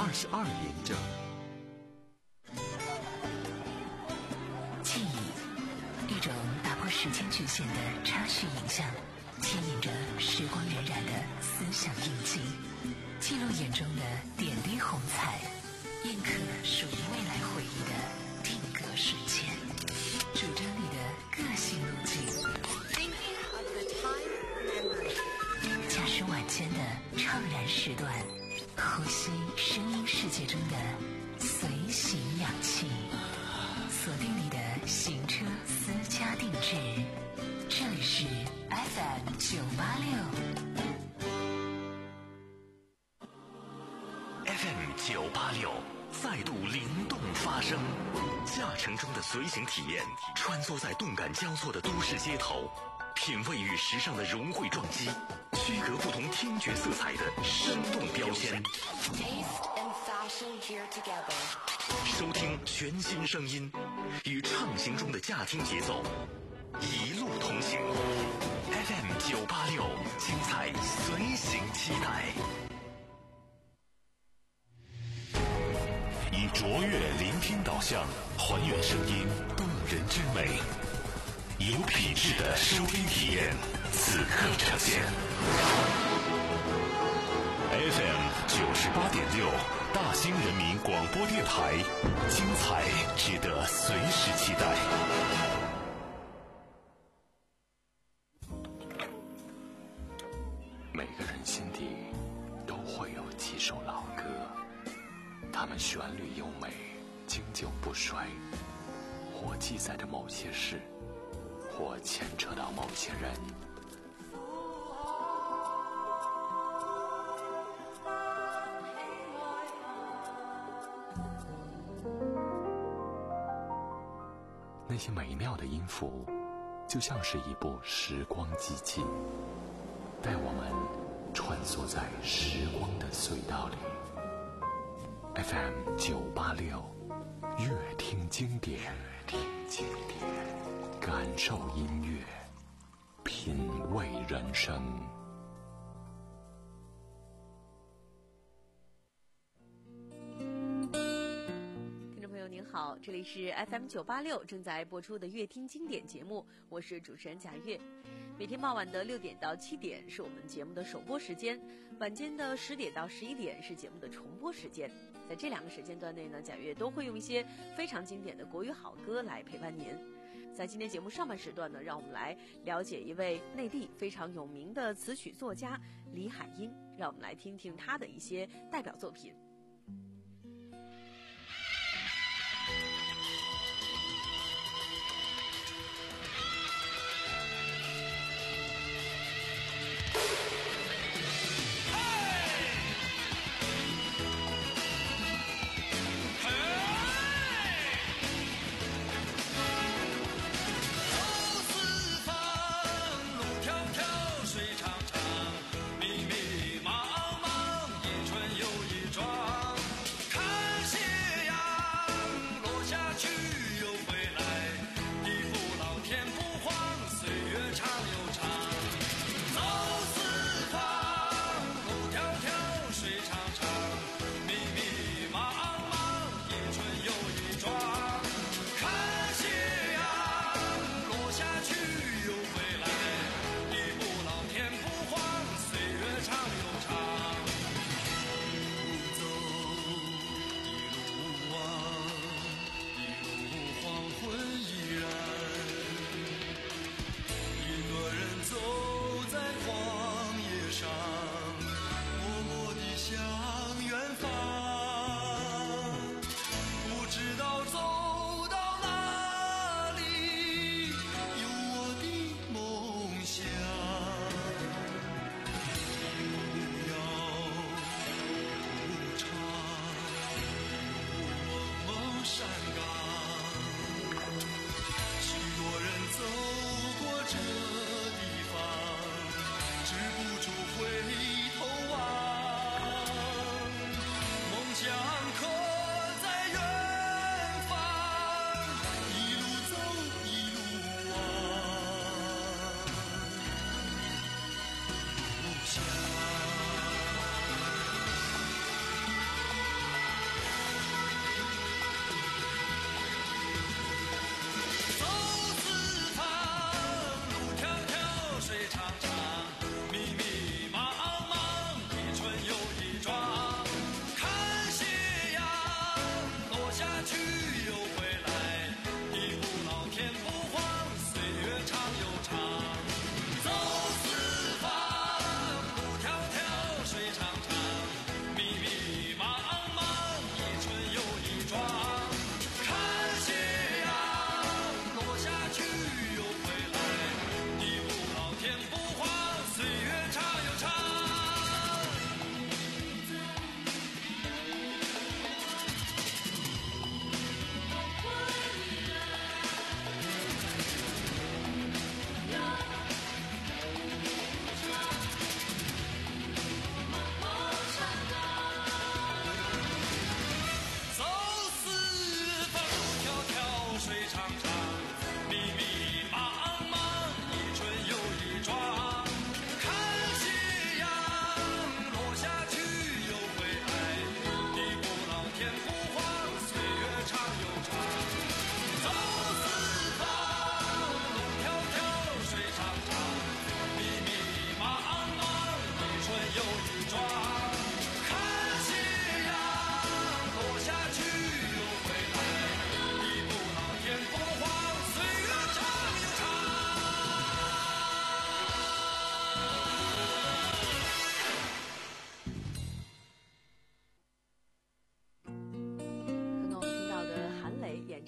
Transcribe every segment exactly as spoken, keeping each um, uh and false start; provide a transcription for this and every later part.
二十二连着。 记忆，一种打破时间局限的插叙影像，牵引着时光荏苒的思想印记，记录眼中的点滴红彩，印刻属于未来回忆的定格瞬间，主张你的个性路径。驾驶晚间的怅然时段，呼吸声音世界中的随行氧气，锁定你的行车私家定制。这里是 F M 九八六。 F M 九八六再度灵动发声，驾乘中的随行体验，穿梭在动感交错的都市街头，品味与时尚的融汇撞击，区隔不同听觉色彩的生动标签。收听全新声音，与畅行中的驾听节奏，一路同行。F M 九八六，精彩随行期待。 以卓越聆听导向，还原声音动人之美，有品质的收听体验，此刻呈现。F M 九十八点六，大兴人民广播电台，精彩值得随时期待。 每个人心底都会有几首老歌，它们旋律优美，经久不衰，或记载着某些事，或牵扯到某些人。那些美妙的音符，就像是一部时光机器，带我们穿梭在时光的隧道里。F M 九八六，乐听经典，乐听经典，感受音乐，品味人生。 您好，这里是 F M 九八六正在播出的乐听经典节目，我是主持人贾月。每天傍晚的六点到七点是我们节目的首播时间，晚间的十点到十一点是节目的重播时间。在这两个时间段内呢，贾月都会用一些非常经典的国语好歌来陪伴您。在今天节目上半时段呢，让我们来了解一位内地非常有名的词曲作家李海英，让我们来听听他的一些代表作品。 水长长，密密麻麻，一春又一转。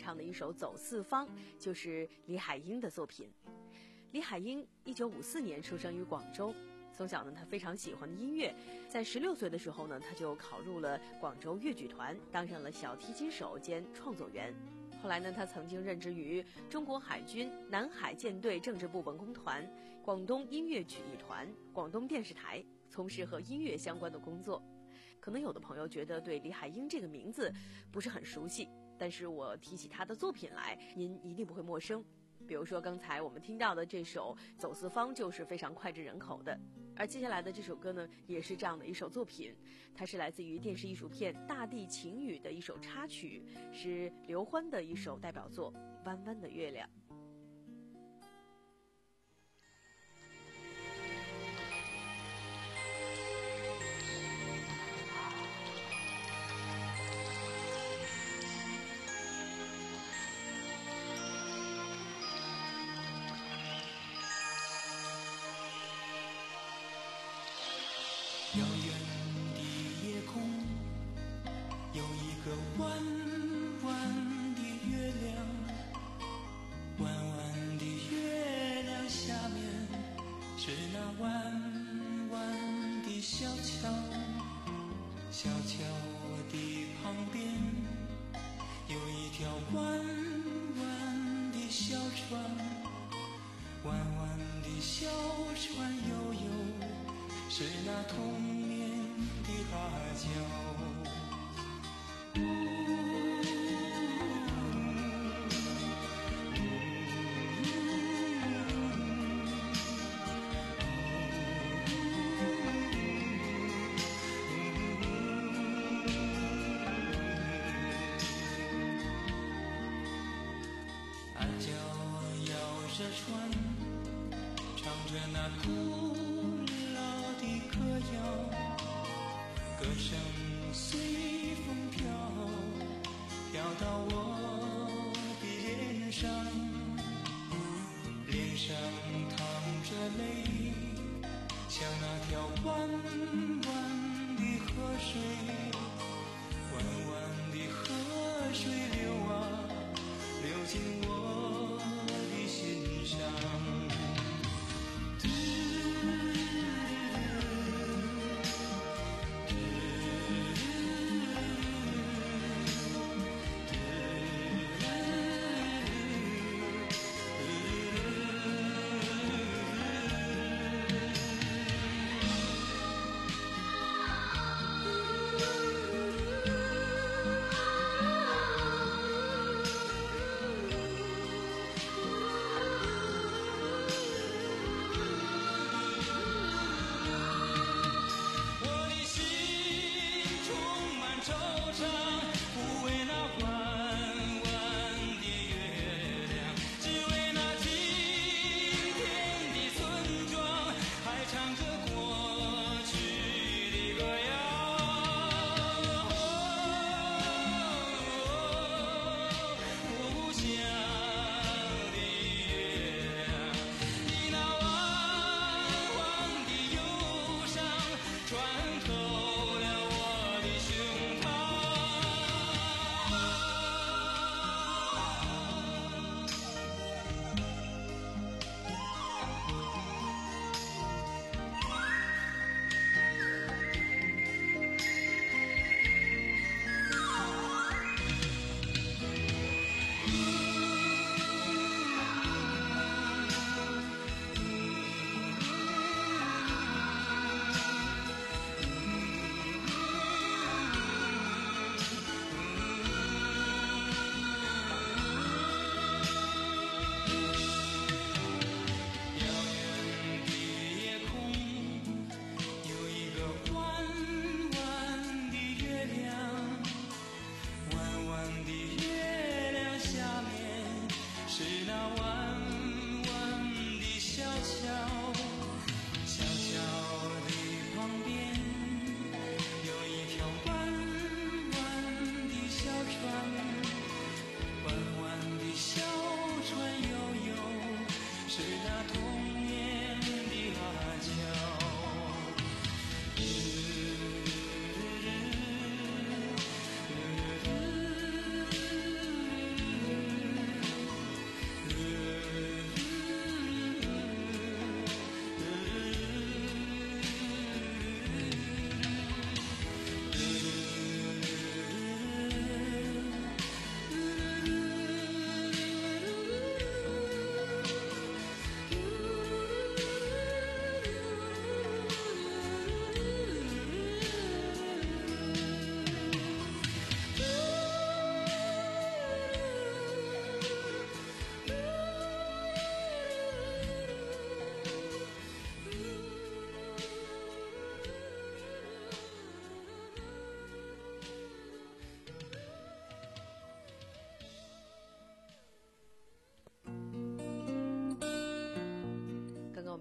唱的一首《走四方》就是李海英的作品。李海英一九五四年出生于广州，从小呢，他非常喜欢音乐，在十六岁的时候呢，他就考入了广州粤剧团，当上了小提琴手兼创作员。后来呢，他曾经任职于中国海军南海舰队政治部文工团、广东音乐曲艺团、广东电视台，从事和音乐相关的工作。可能有的朋友觉得对李海英这个名字不是很熟悉，但是我提起他的作品来，您一定不会陌生。比如说刚才我们听到的这首《走四方》就是非常脍炙人口的，而接下来的这首歌呢，也是这样的一首作品，它是来自于电视艺术片《大地情语》的一首插曲，是刘欢的一首代表作《弯弯的月亮》。 遥远的夜空有一个弯弯的月亮，弯弯的月亮下面是那弯弯的小桥，小桥的旁边有一条弯弯的小船，弯弯的小船悠悠是那童年的大桥。俺脚摇着船，唱着那古老的歌谣，歌声随风飘，飘到我的脸上，脸上淌着泪，像那条弯弯的河水，弯弯的河水流啊流进我的心上。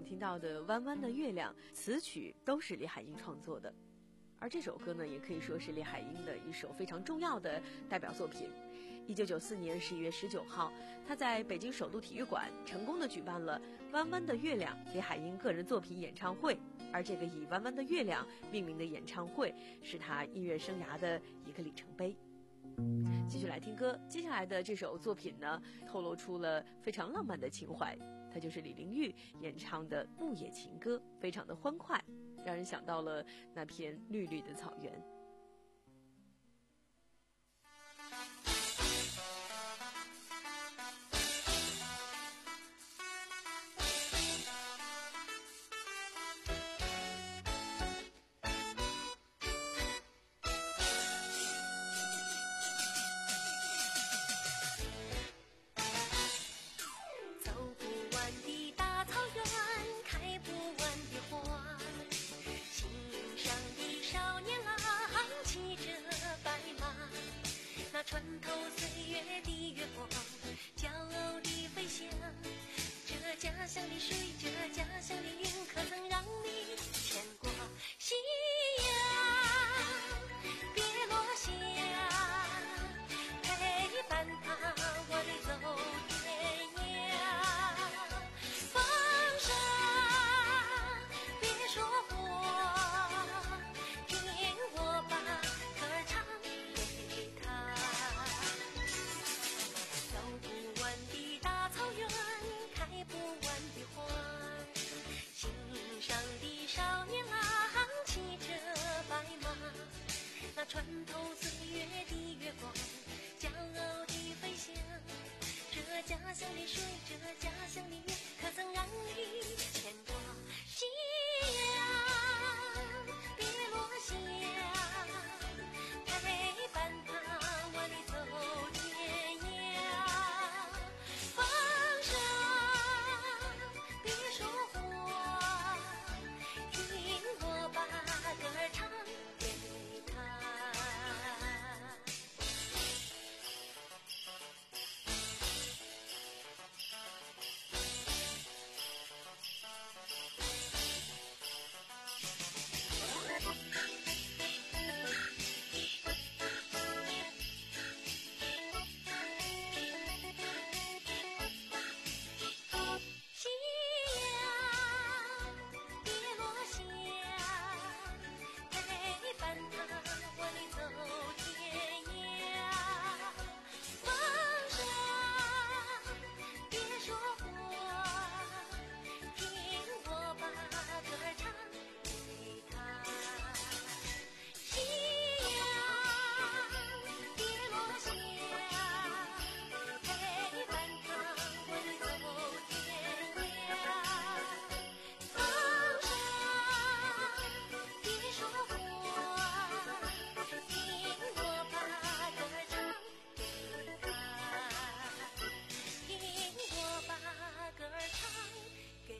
听到的《弯弯的月亮》，词曲都是李海英创作的。而这首歌呢，也可以说是李海英的一首非常重要的代表作品。一九九四年十一月十九号，他在北京首都体育馆成功的举办了《弯弯的月亮》李海英个人作品演唱会。而这个以《弯弯的月亮》命名的演唱会，是他音乐生涯的一个里程碑。继续来听歌，接下来的这首作品呢，透露出了非常浪漫的情怀，它就是李玲玉演唱的《牧野情歌》，非常的欢快，让人想到了那片绿绿的草原。 穿透岁月的月光，骄傲地飞翔。这家乡的水，这家乡的云，可曾让你牵挂？夕阳别落下，陪伴他我的走天涯。风声别说话，听我把歌儿唱给他。走不完的大草原，开不完的花，心上的少年郎骑着白马，那穿透岁月的月光，骄傲地飞翔。这家乡的水，这家乡的云，可曾让你牵挂？夕阳别落下，陪伴他我的走天涯。风声别说话，听我把歌儿唱给他。夕阳别落下，陪伴他我的走天涯。风声别说话，听我把歌儿唱给他。夕阳别落下，陪伴他我的走天涯。风声别说话，听我把歌儿唱给他，听我把歌儿唱给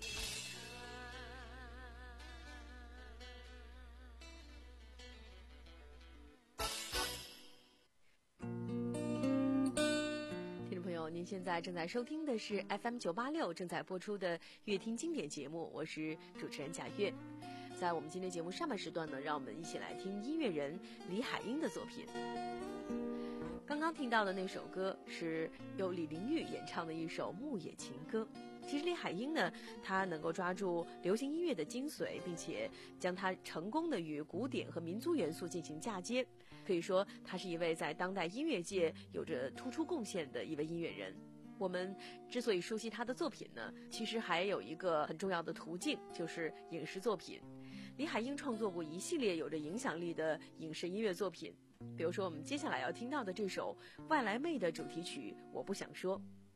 听众朋友，您现在正在收听的是 F M 九八六正在播出的乐听经典节目，我是主持人贾月。在我们今天节目上半时段呢，让我们一起来听音乐人李海英的作品。刚刚听到的那首歌是由李玲玉演唱的一首《牧野情歌》。其实李海英呢，她能够抓住流行音乐的精髓，并且将它成功的与古典和民族元素进行嫁接，可以说她是一位在当代音乐界有着突出贡献的一位音乐人。我们之所以熟悉她的作品呢，其实还有一个很重要的途径，就是影视作品。李海英创作过一系列有着影响力的影视音乐作品，比如说我们接下来要听到的这首《外来妹》的主题曲《我不想说》。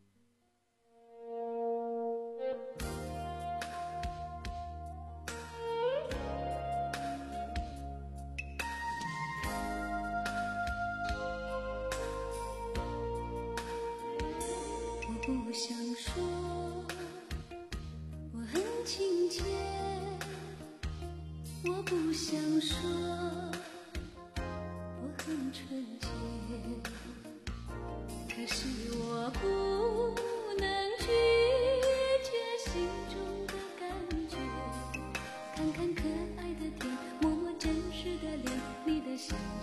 我不想说，我很亲切。我不想说，我很纯洁。可是我不能拒绝心中的感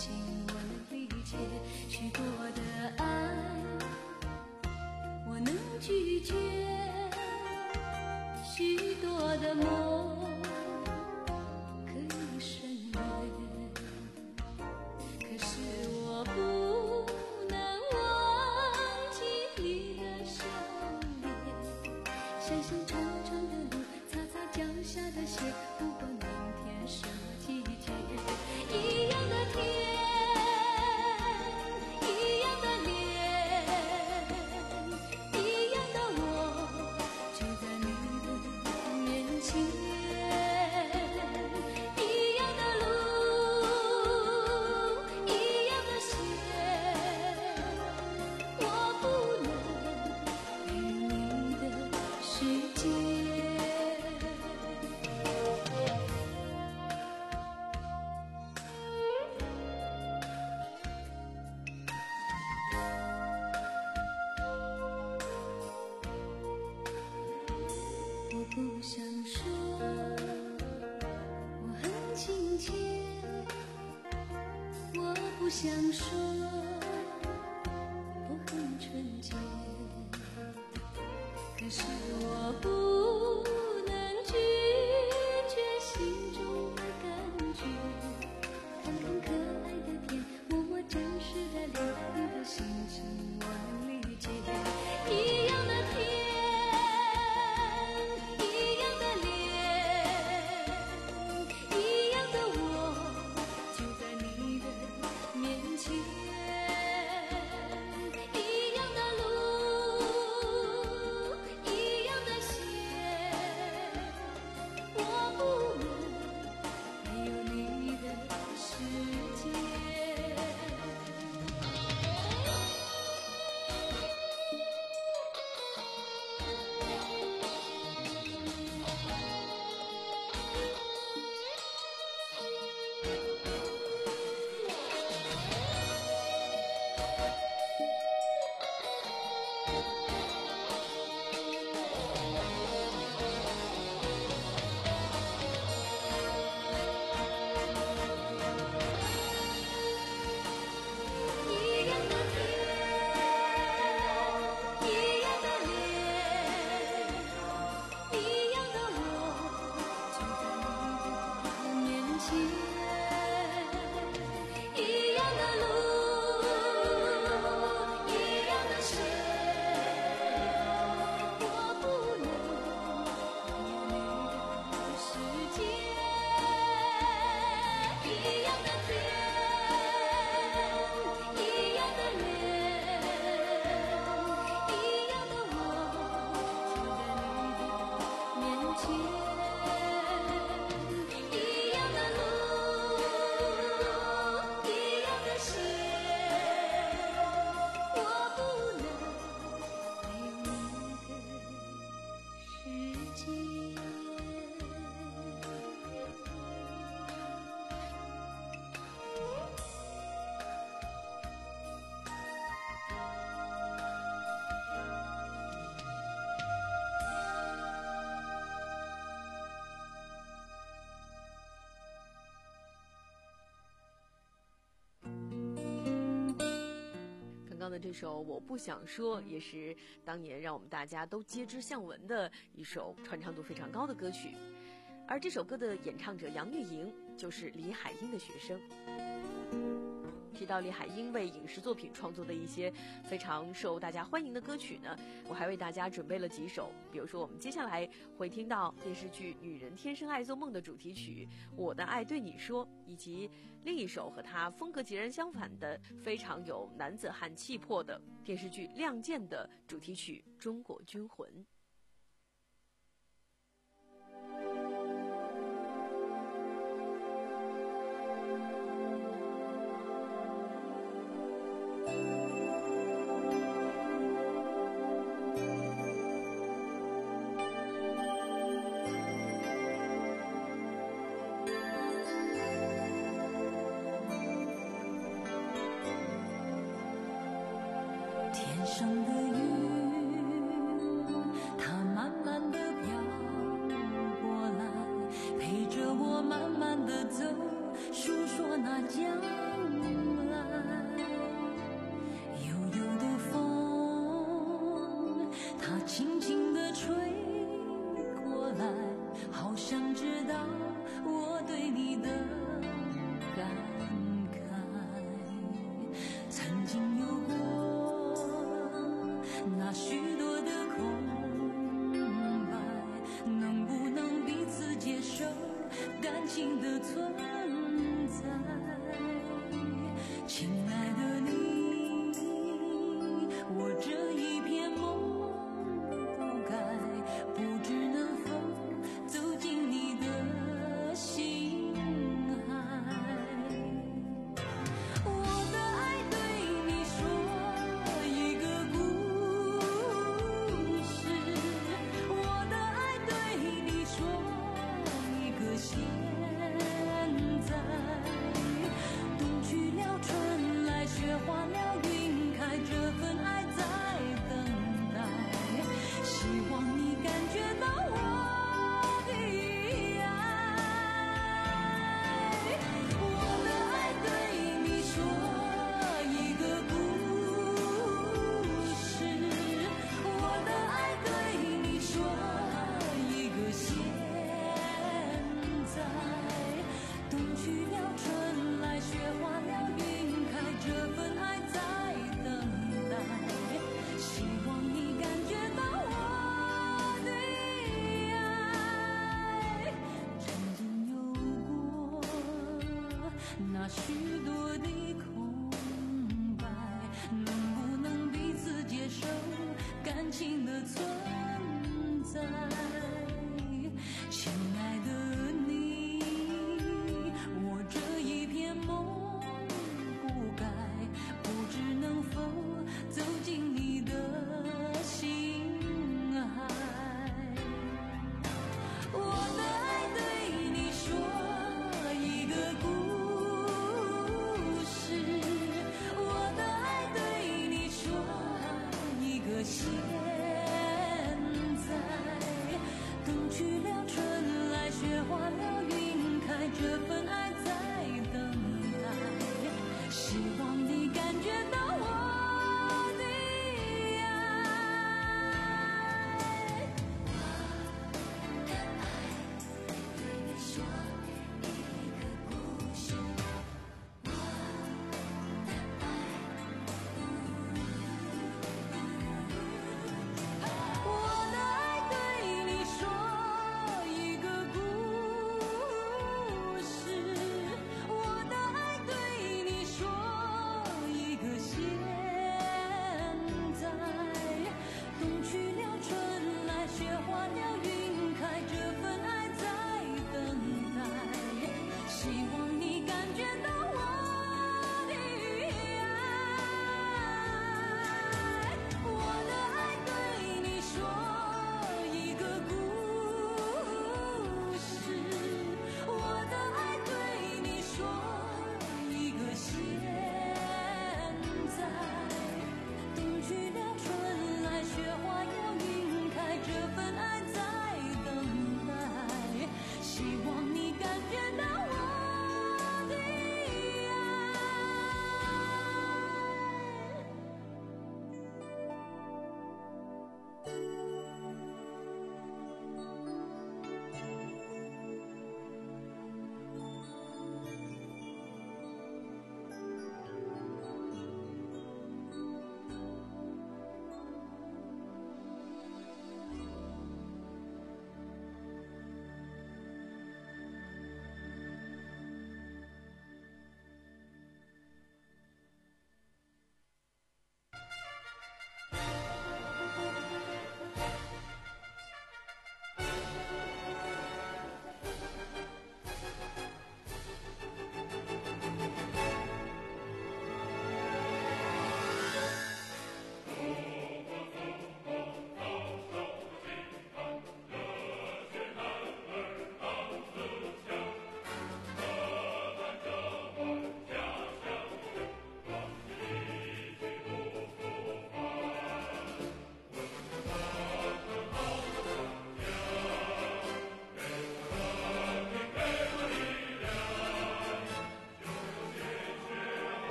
情我能理解，许多的爱我能拒绝，许多的梦可以省略，可是我不能忘记你的笑脸，相信长长的路，擦擦脚下的鞋，不管明天什么季节，一样的天，一样的脸，一样的我，就在你的面前，一样的路，一样的鞋，我不能给你的世界。我不想说我很亲切，我不想说我很纯洁，可是我不能拒绝心中的感觉，看看可爱的天，摸摸真实的脸，你的心情我能理解，一样的天，一样的脸，一样的我，就在你的面前，一样的路，一样的鞋，我不能没有你的世界。一样的天，一样的脸，一样的我，就在你的面前，一样的路，一样的鞋，我不能没有你的世界，一样的天。一样的脸，一样的我，就在你的面前，一样的路，一样的鞋，我不能没有你的世界。 刚刚的这首《我不想说》也是当年让我们大家都皆知向闻的一首传唱度非常高的歌曲，而这首歌的演唱者杨钰莹就是李海英的学生。提到李海英为影视作品创作的一些非常受大家欢迎的歌曲呢，我还为大家准备了几首，比如说我们接下来会听到电视剧《女人天生爱做梦》的主题曲《我的爱对你说》，以及另一首和它风格截然相反的非常有男子汉气魄的电视剧《亮剑》的主题曲《中国军魂》。 天上的云，它慢慢地飘过来，陪着我慢慢地走，诉说那将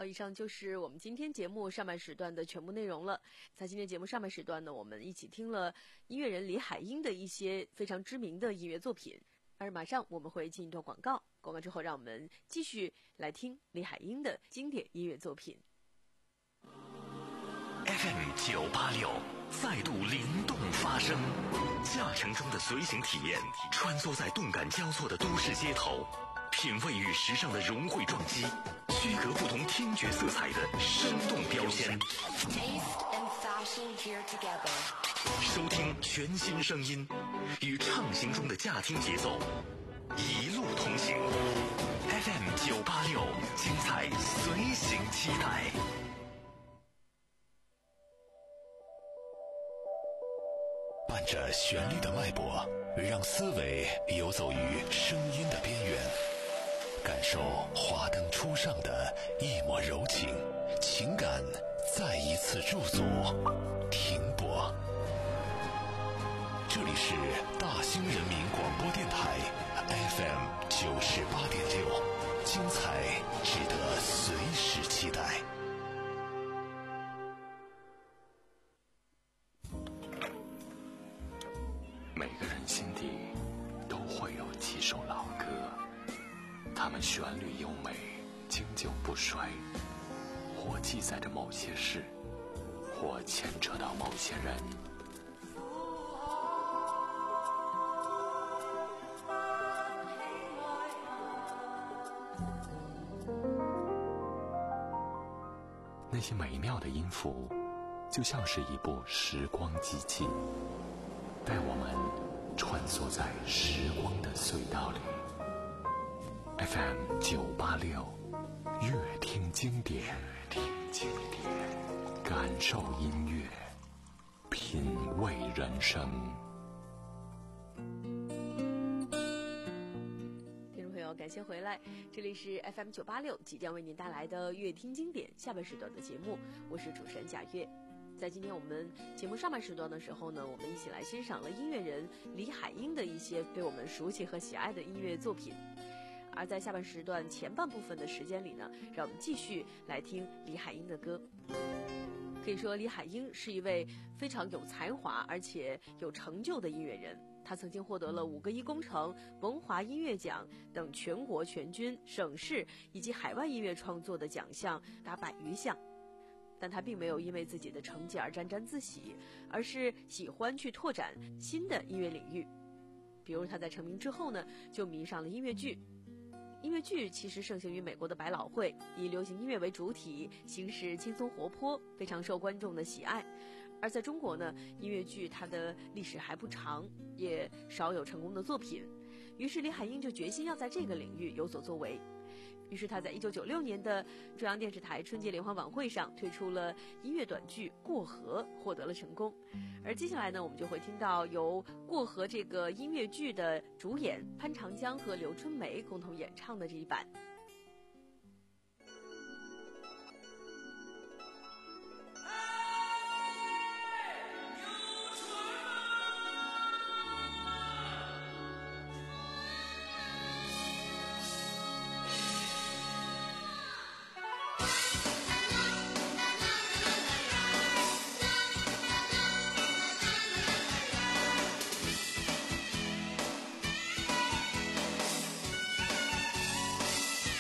好，以上就是我们今天节目上半时段的全部内容了。在今天节目上半时段呢，我们一起听了音乐人李海英的一些非常知名的音乐作品。而马上我们会进一段广告，广告之后让我们继续来听李海英的经典音乐作品。 F M 九八六再度灵动发声，驾乘中的随行体验，穿梭在动感交错的都市街头，品味与时尚的融汇撞击，区隔不同听觉色彩的生动标签。收听全新声音，与畅行中的驾听节奏，一路同行。F M 九八六，精彩随行期待。 伴着旋律的脉搏，让思维游走于声音的边缘，感受华灯初上的一抹柔情，情感再一次驻足停泊。这里是大兴人民广播电台 F M 九十八点六，精彩值得随时期待。 每个人心底都会有几首老歌，它们旋律优美，经久不衰，或记载着某些事，或牵扯到某些人。那些美妙的音符，就像是一部时光机器，带我们穿梭在时光的隧道里。 F M 九八六，乐听经典，听经典，感受音乐，品味人生。 听众朋友，感谢回来，这里是 F M 九八六即将为您带来的乐听经典下半时段的节目，我是主持人贾月。在今天我们节目上半时段的时候呢，我们一起来欣赏了音乐人李海英的一些被我们熟悉和喜爱的音乐作品。而在下半时段前半部分的时间里呢，让我们继续来听李海英的歌。可以说李海英是一位非常有才华而且有成就的音乐人，他曾经获得了五个一工程、文华音乐奖等全国全军、省市以及海外音乐创作的奖项达百余项。但他并没有因为自己的成绩而沾沾自喜，而是喜欢去拓展新的音乐领域。比如他在成名之后呢，就迷上了音乐剧。音乐剧其实盛行于美国的百老汇，以流行音乐为主体，形式轻松活泼，非常受观众的喜爱。而在中国呢，音乐剧它的历史还不长，也少有成功的作品。于是李海英就决心要在这个领域有所作为。于是他在一九九六年的中央电视台春节联欢晚会上推出了音乐短剧《过河》，获得了成功。而接下来呢，我们就会听到由《过河》这个音乐剧的主演潘长江和刘春梅共同演唱的这一版。 过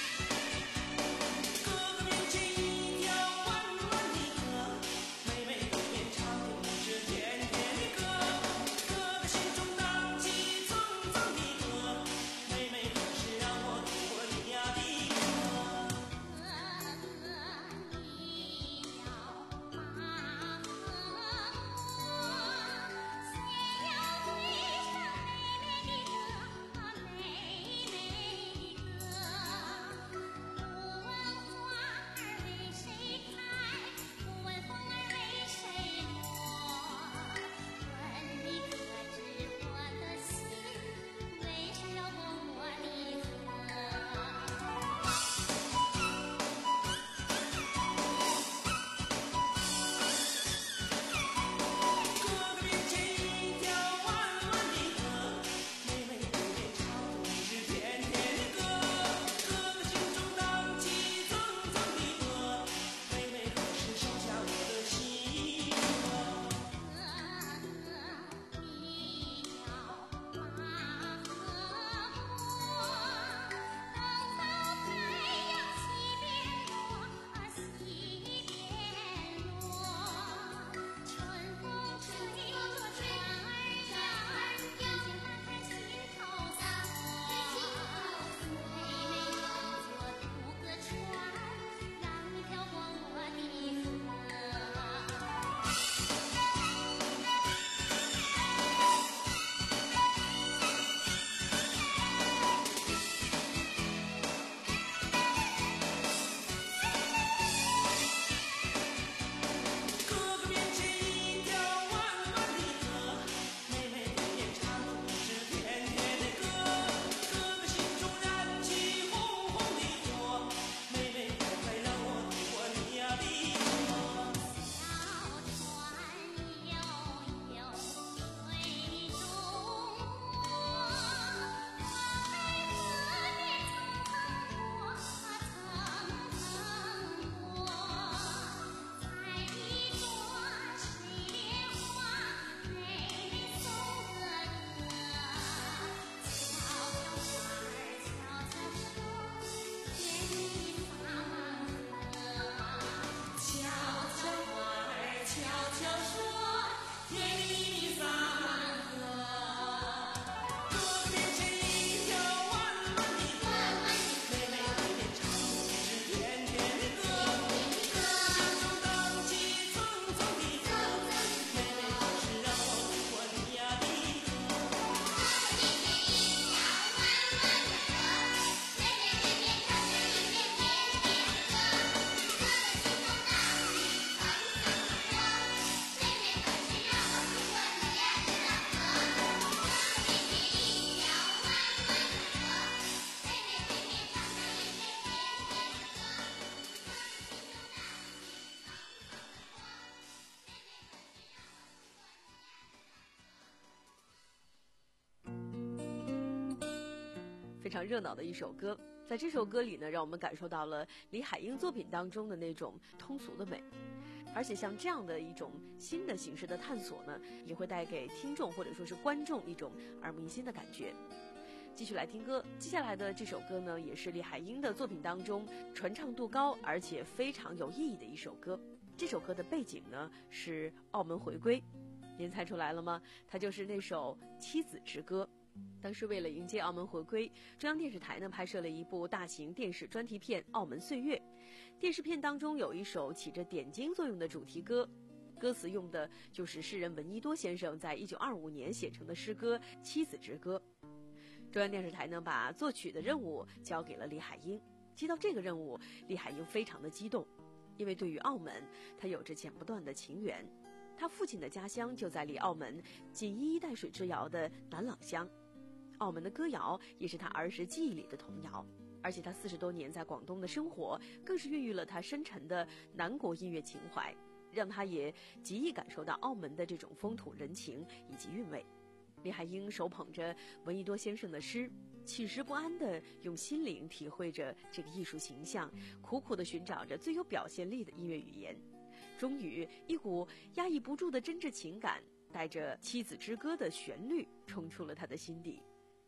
常热闹的一首歌。在这首歌里呢，让我们感受到了李海英作品当中的那种通俗的美。而且像这样的一种新的形式的探索呢，也会带给听众或者说是观众一种耳目一新的感觉。继续来听歌，接下来的这首歌呢，也是李海英的作品当中传唱度高而且非常有意义的一首歌。这首歌的背景呢是澳门回归，您猜出来了吗？它就是那首《妻子之歌》。当时为了迎接澳门回归，中央电视台呢拍摄了一部大型电视专题片《澳门岁月》。电视片当中有一首起着点睛作用的主题歌，歌词用的就是诗人闻一多先生在一九二五年写成的诗歌《妻子之歌》。中央电视台呢把作曲的任务交给了李海英。接到这个任务，李海英非常的激动，因为对于澳门，他有着剪不断的情缘。他父亲的家乡就在离澳门仅一衣带水之遥的南朗乡。澳门的歌谣也是他儿时记忆里的童谣，而且他四十多年在广东的生活，更是孕育了他深沉的南国音乐情怀，让他也极易感受到澳门的这种风土人情以及韵味。李海英手捧着闻一多先生的诗，寝食不安地用心灵体会着这个艺术形象，苦苦地寻找着最有表现力的音乐语言。终于，一股压抑不住的真挚情感，带着《妻子之歌》的旋律冲出了他的心底。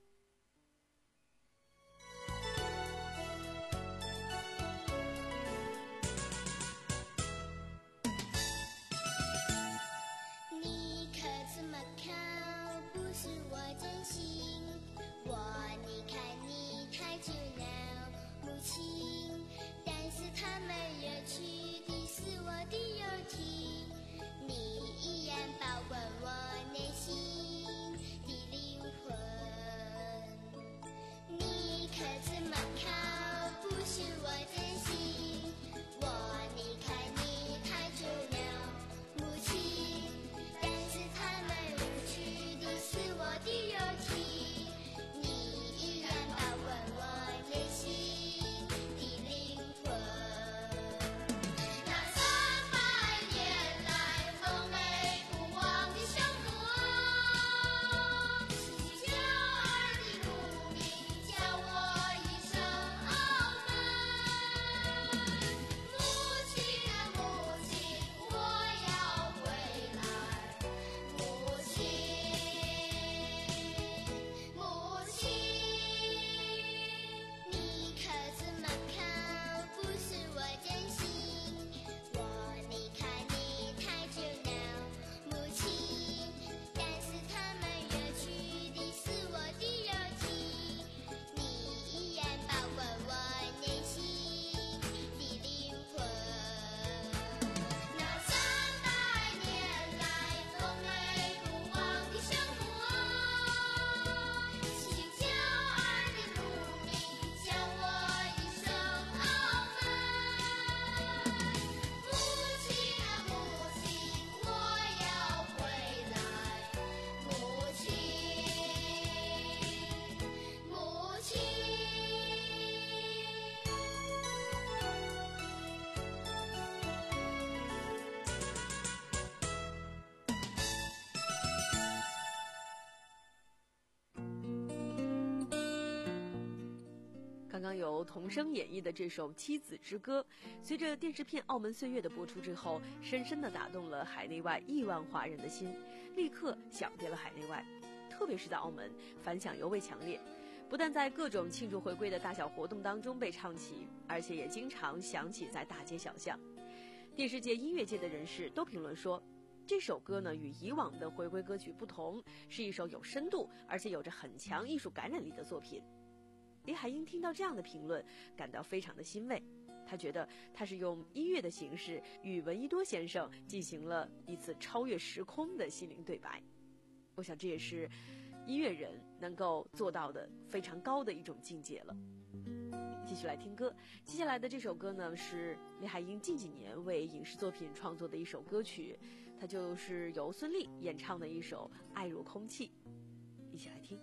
刚刚由童声演绎的这首《妻子之歌》，随着电视片《澳门岁月》的播出之后，深深地打动了海内外亿万华人的心，立刻响遍了海内外。特别是在澳门，反响尤为强烈，不但在各种庆祝回归的大小活动当中被唱起，而且也经常响起在大街小巷。电视界、音乐界的人士都评论说，这首歌呢与以往的回归歌曲不同，是一首有深度而且有着很强艺术感染力的作品。李海英听到这样的评论，感到非常的欣慰。他觉得他是用音乐的形式与闻一多先生进行了一次超越时空的心灵对白。我想这也是音乐人能够做到的非常高的一种境界了。继续来听歌，接下来的这首歌呢是李海英近几年为影视作品创作的一首歌曲，它就是由孙俪演唱的一首《爱如空气》，一起来听。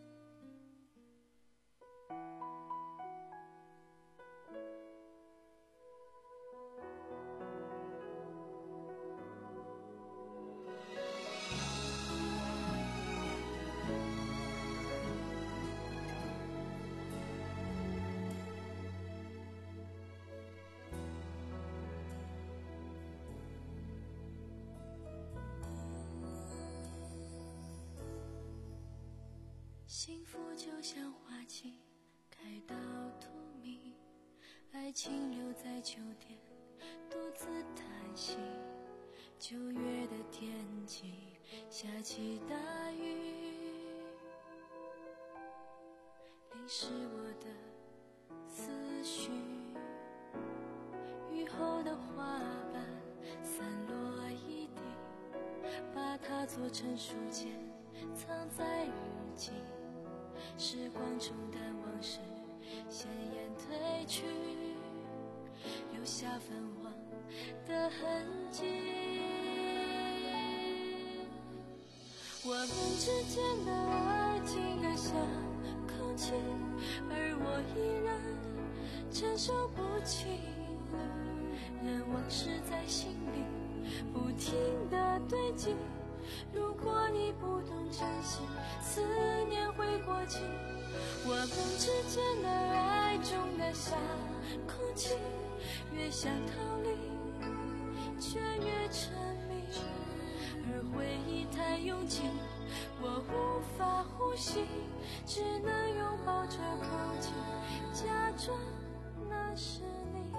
幸福就像花期开到荼蘼，爱情留在秋天独自叹息。九月的天气下起大雨，淋湿我的思绪。雨后的花瓣散落一地，把它做成书签藏在日记。时光中的往事鲜艳褪去，留下泛黄的痕迹。我们之间的爱静得像空气，而我依然承受不起。任往事在心里不停地堆积，如果你不懂珍惜，思念会过期。我们之间的爱重得像空气，越想逃离却越沉迷，而回忆太拥挤，我无法呼吸，只能拥抱着空气，假装那是你，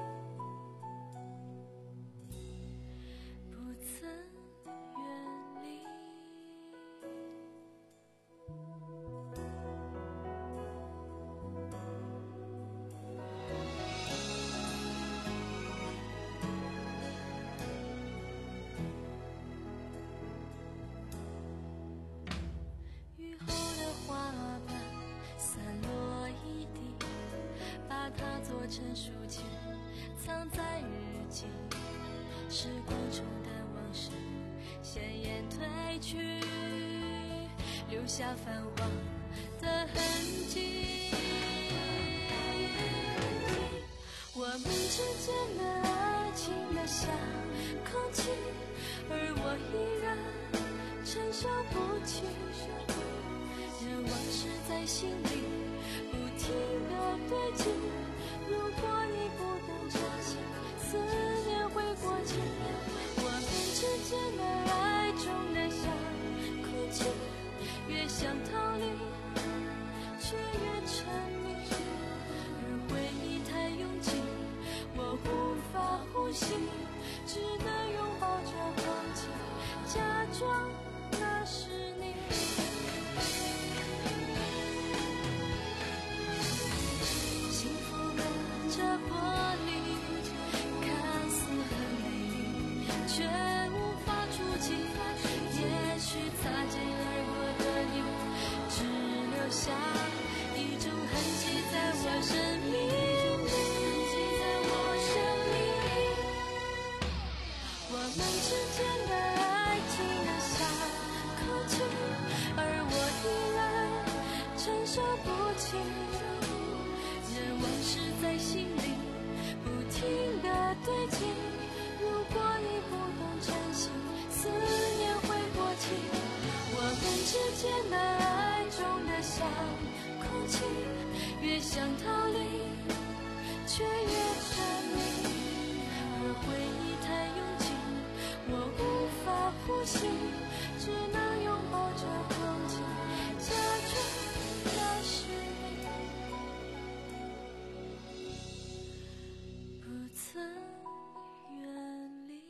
不曾远离。雨后的花瓣散落一地，把它做成书签藏在日记。时光中的往事鲜艳褪去，留下泛黄的痕迹。我们之间的爱情得像空气，而我依然承受不起。任往事在心里不停地堆积，如果你不懂珍惜，思念会过期。我们之间的爱重得像空气，越想逃离却越沉迷，而回忆太拥挤，我无法呼吸，只能拥抱着空气，假装那是你。幸福隔着玻璃，看似很美丽，却无法触及。也许擦肩而过的你，只留下一种痕迹在我生命里，在我生命。我们之间的爱情得像空气，而我依然承受不起。任往事在心里不停地堆积，如果你不懂珍惜，思念会过期。我们之间的爱重得像空气，越想逃离却越沉迷，而回忆太拥挤，我无法呼吸，只能拥抱着空气，假装那是你，不曾远离。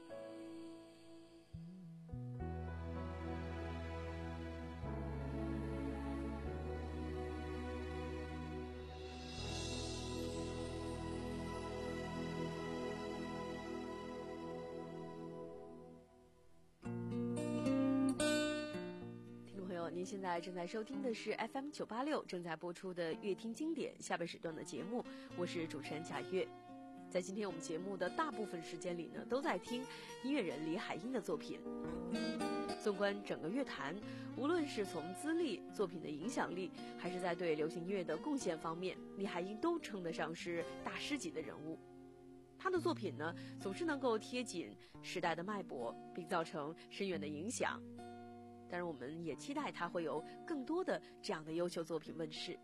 听众朋友，您现在正在收听的是 F M 九八六正在播出的乐听经典下半时段的节目，我是主持人贾月。在今天我们节目的大部分时间里呢，都在听音乐人李海音的作品。纵观整个乐坛，无论是从资历、作品的影响力，还是在对流行音乐的贡献方面，李海音都称得上是大师级的人物。他的作品呢，总是能够贴紧时代的脉搏，并造成深远的影响。当然，我们也期待他会有更多的这样的优秀作品问世。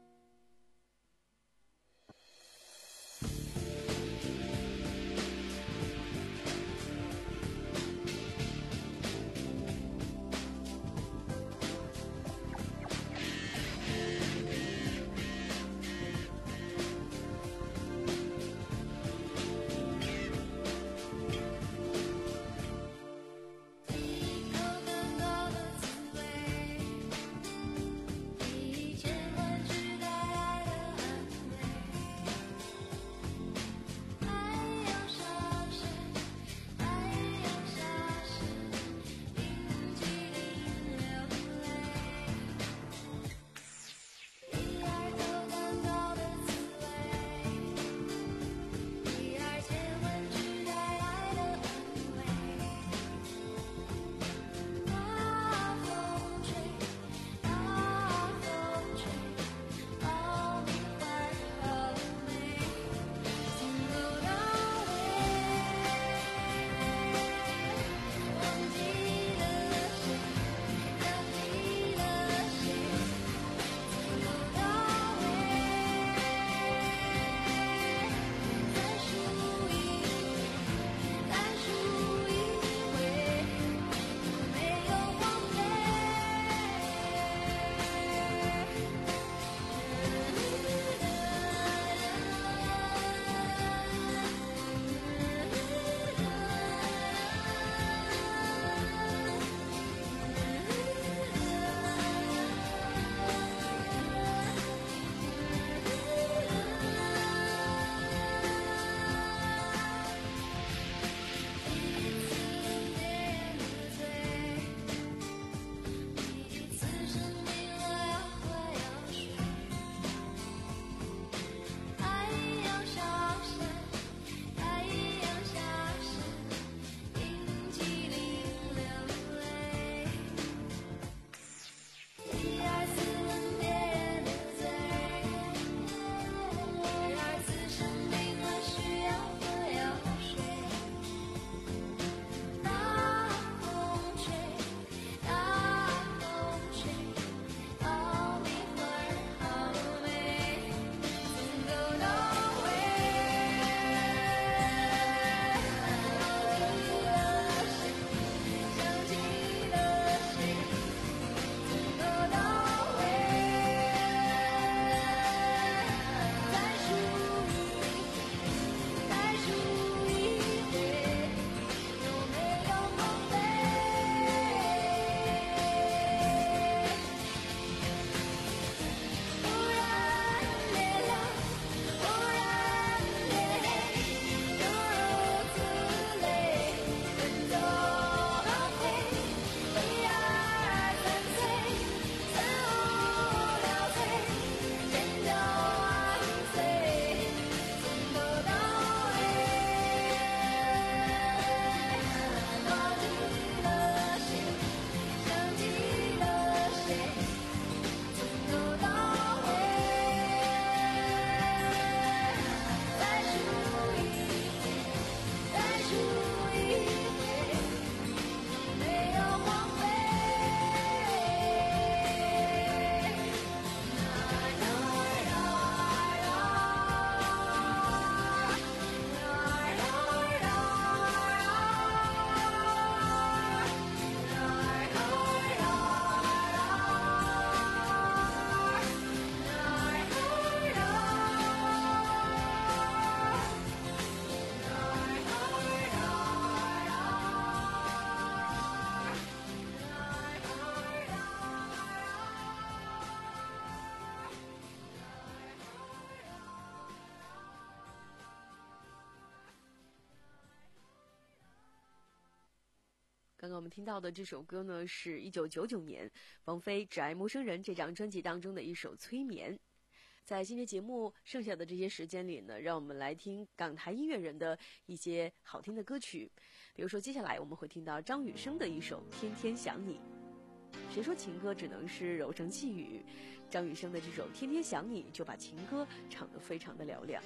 刚刚我们听到的这首歌呢，是一九九九年王菲《只爱陌生人》这张专辑当中的一首《催眠》。在今天节目剩下的这些时间里呢，让我们来听港台音乐人的一些好听的歌曲。比如说接下来我们会听到张雨生的一首《天天想你》。谁说情歌只能是柔声细语？张雨生的这首《天天想你》就把情歌唱得非常的嘹亮。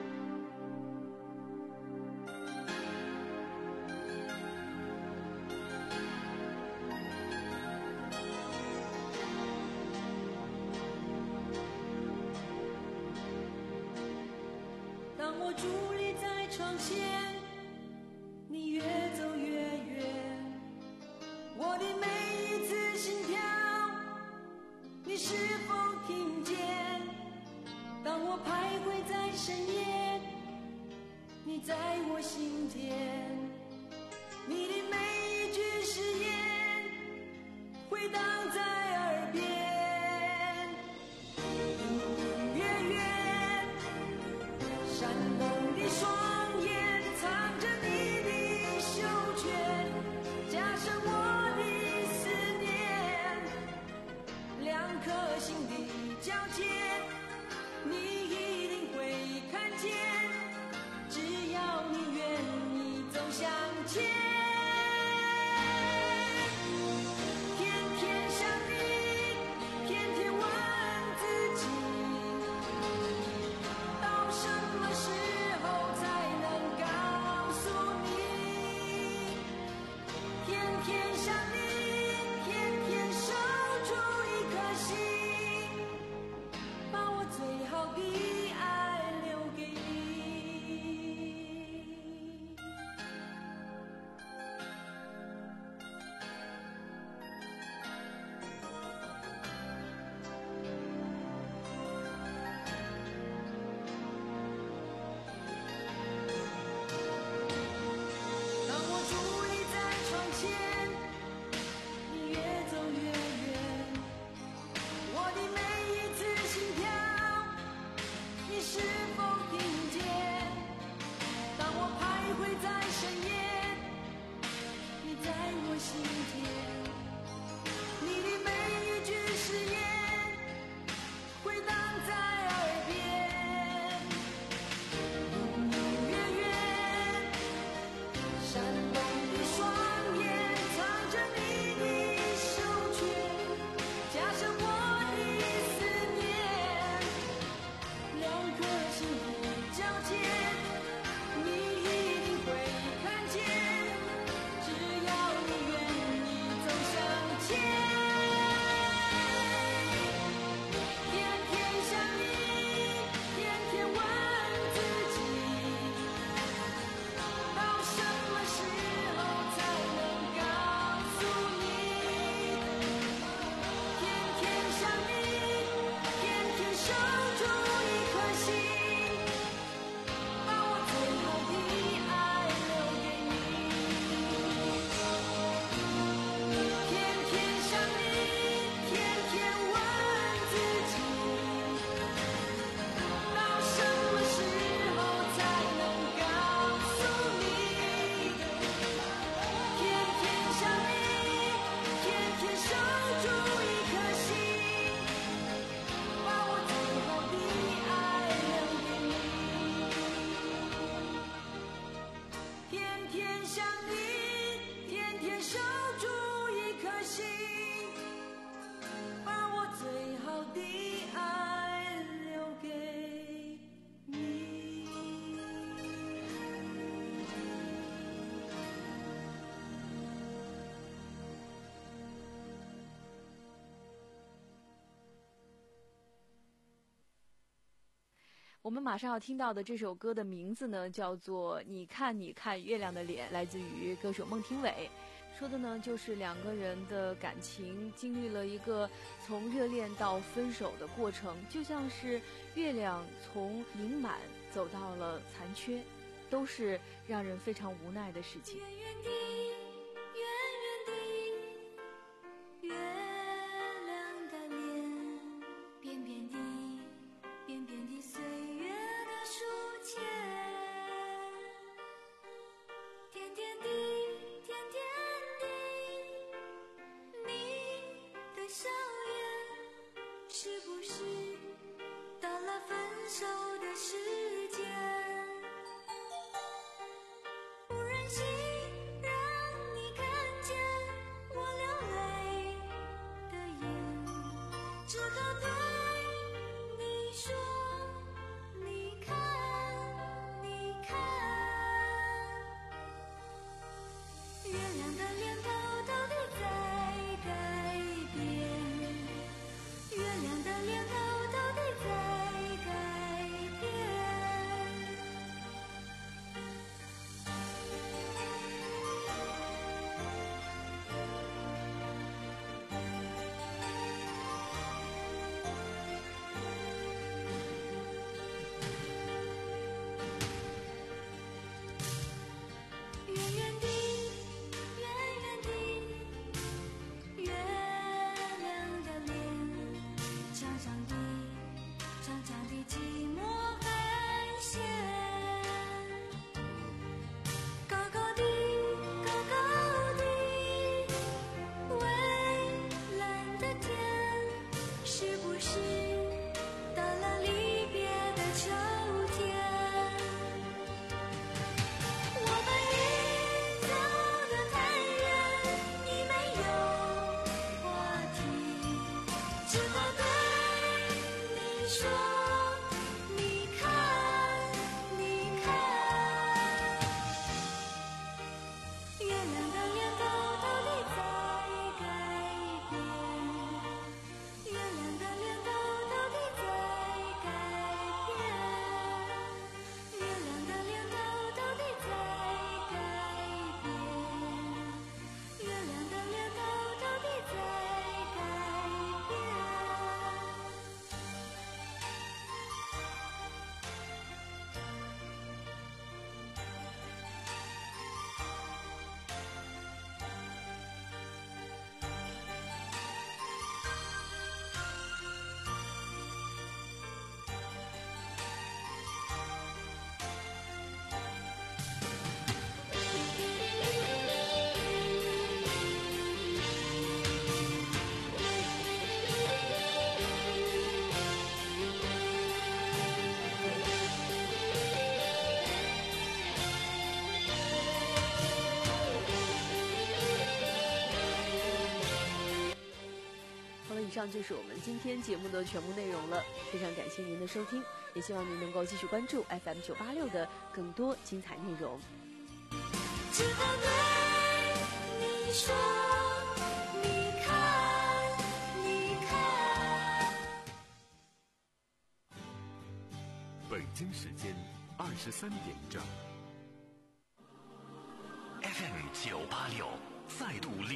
当我伫立在窗前，你越走越远，我的每一次心跳，你是否听见？当我徘徊在深夜，你在我心间，你的每一句誓言回荡在耳边，隐隐约约闪动的双眼藏着你的袖圈，加深我的思念，两颗心的交界，你一定会看见，只要你愿意走向前。天天想你，天天问自己，到什么时候才能告诉你？天天想你，天天守住一颗心，把我最好的爱留给你。当我伫立在窗前，你越走越远，我的每一次心跳，你是否听见？当我徘徊在深夜，你在我心间，你的每一句誓言回荡在耳边，隐隐约约闪动的双眼藏着你的袖圈，加深我的思念，两颗心的交界，你一定会看见，只要你愿意走向前。天天想你，天天问自己，到什么时候才能告诉你？天天想你，天天守住一颗心，把我最好的爱留给你。天天想你，天天问自己，到什么时候才能告诉你？天天想你，天天守住一颗心，把我最好的爱留给你。天天想你，天天守住一颗心，把我最好的爱留给你。 我们马上要听到的这首歌的名字呢，叫做《你看你看月亮的脸》，来自于歌手孟庭苇。说的呢，就是两个人的感情经历了一个从热恋到分手的过程，就像是月亮从盈满走到了残缺，都是让人非常无奈的事情。 远远的，远远的，月亮的脸，扁扁的，扁扁的岁月的书签，甜甜的，甜甜的。 上就是我们今天节目的全部内容了，非常感谢您的收听，也希望您能够继续关注 F M 九八六的更多精彩内容。 只好对你说，你看，你看。 北京时间二十三点整。 F M 九八六再度领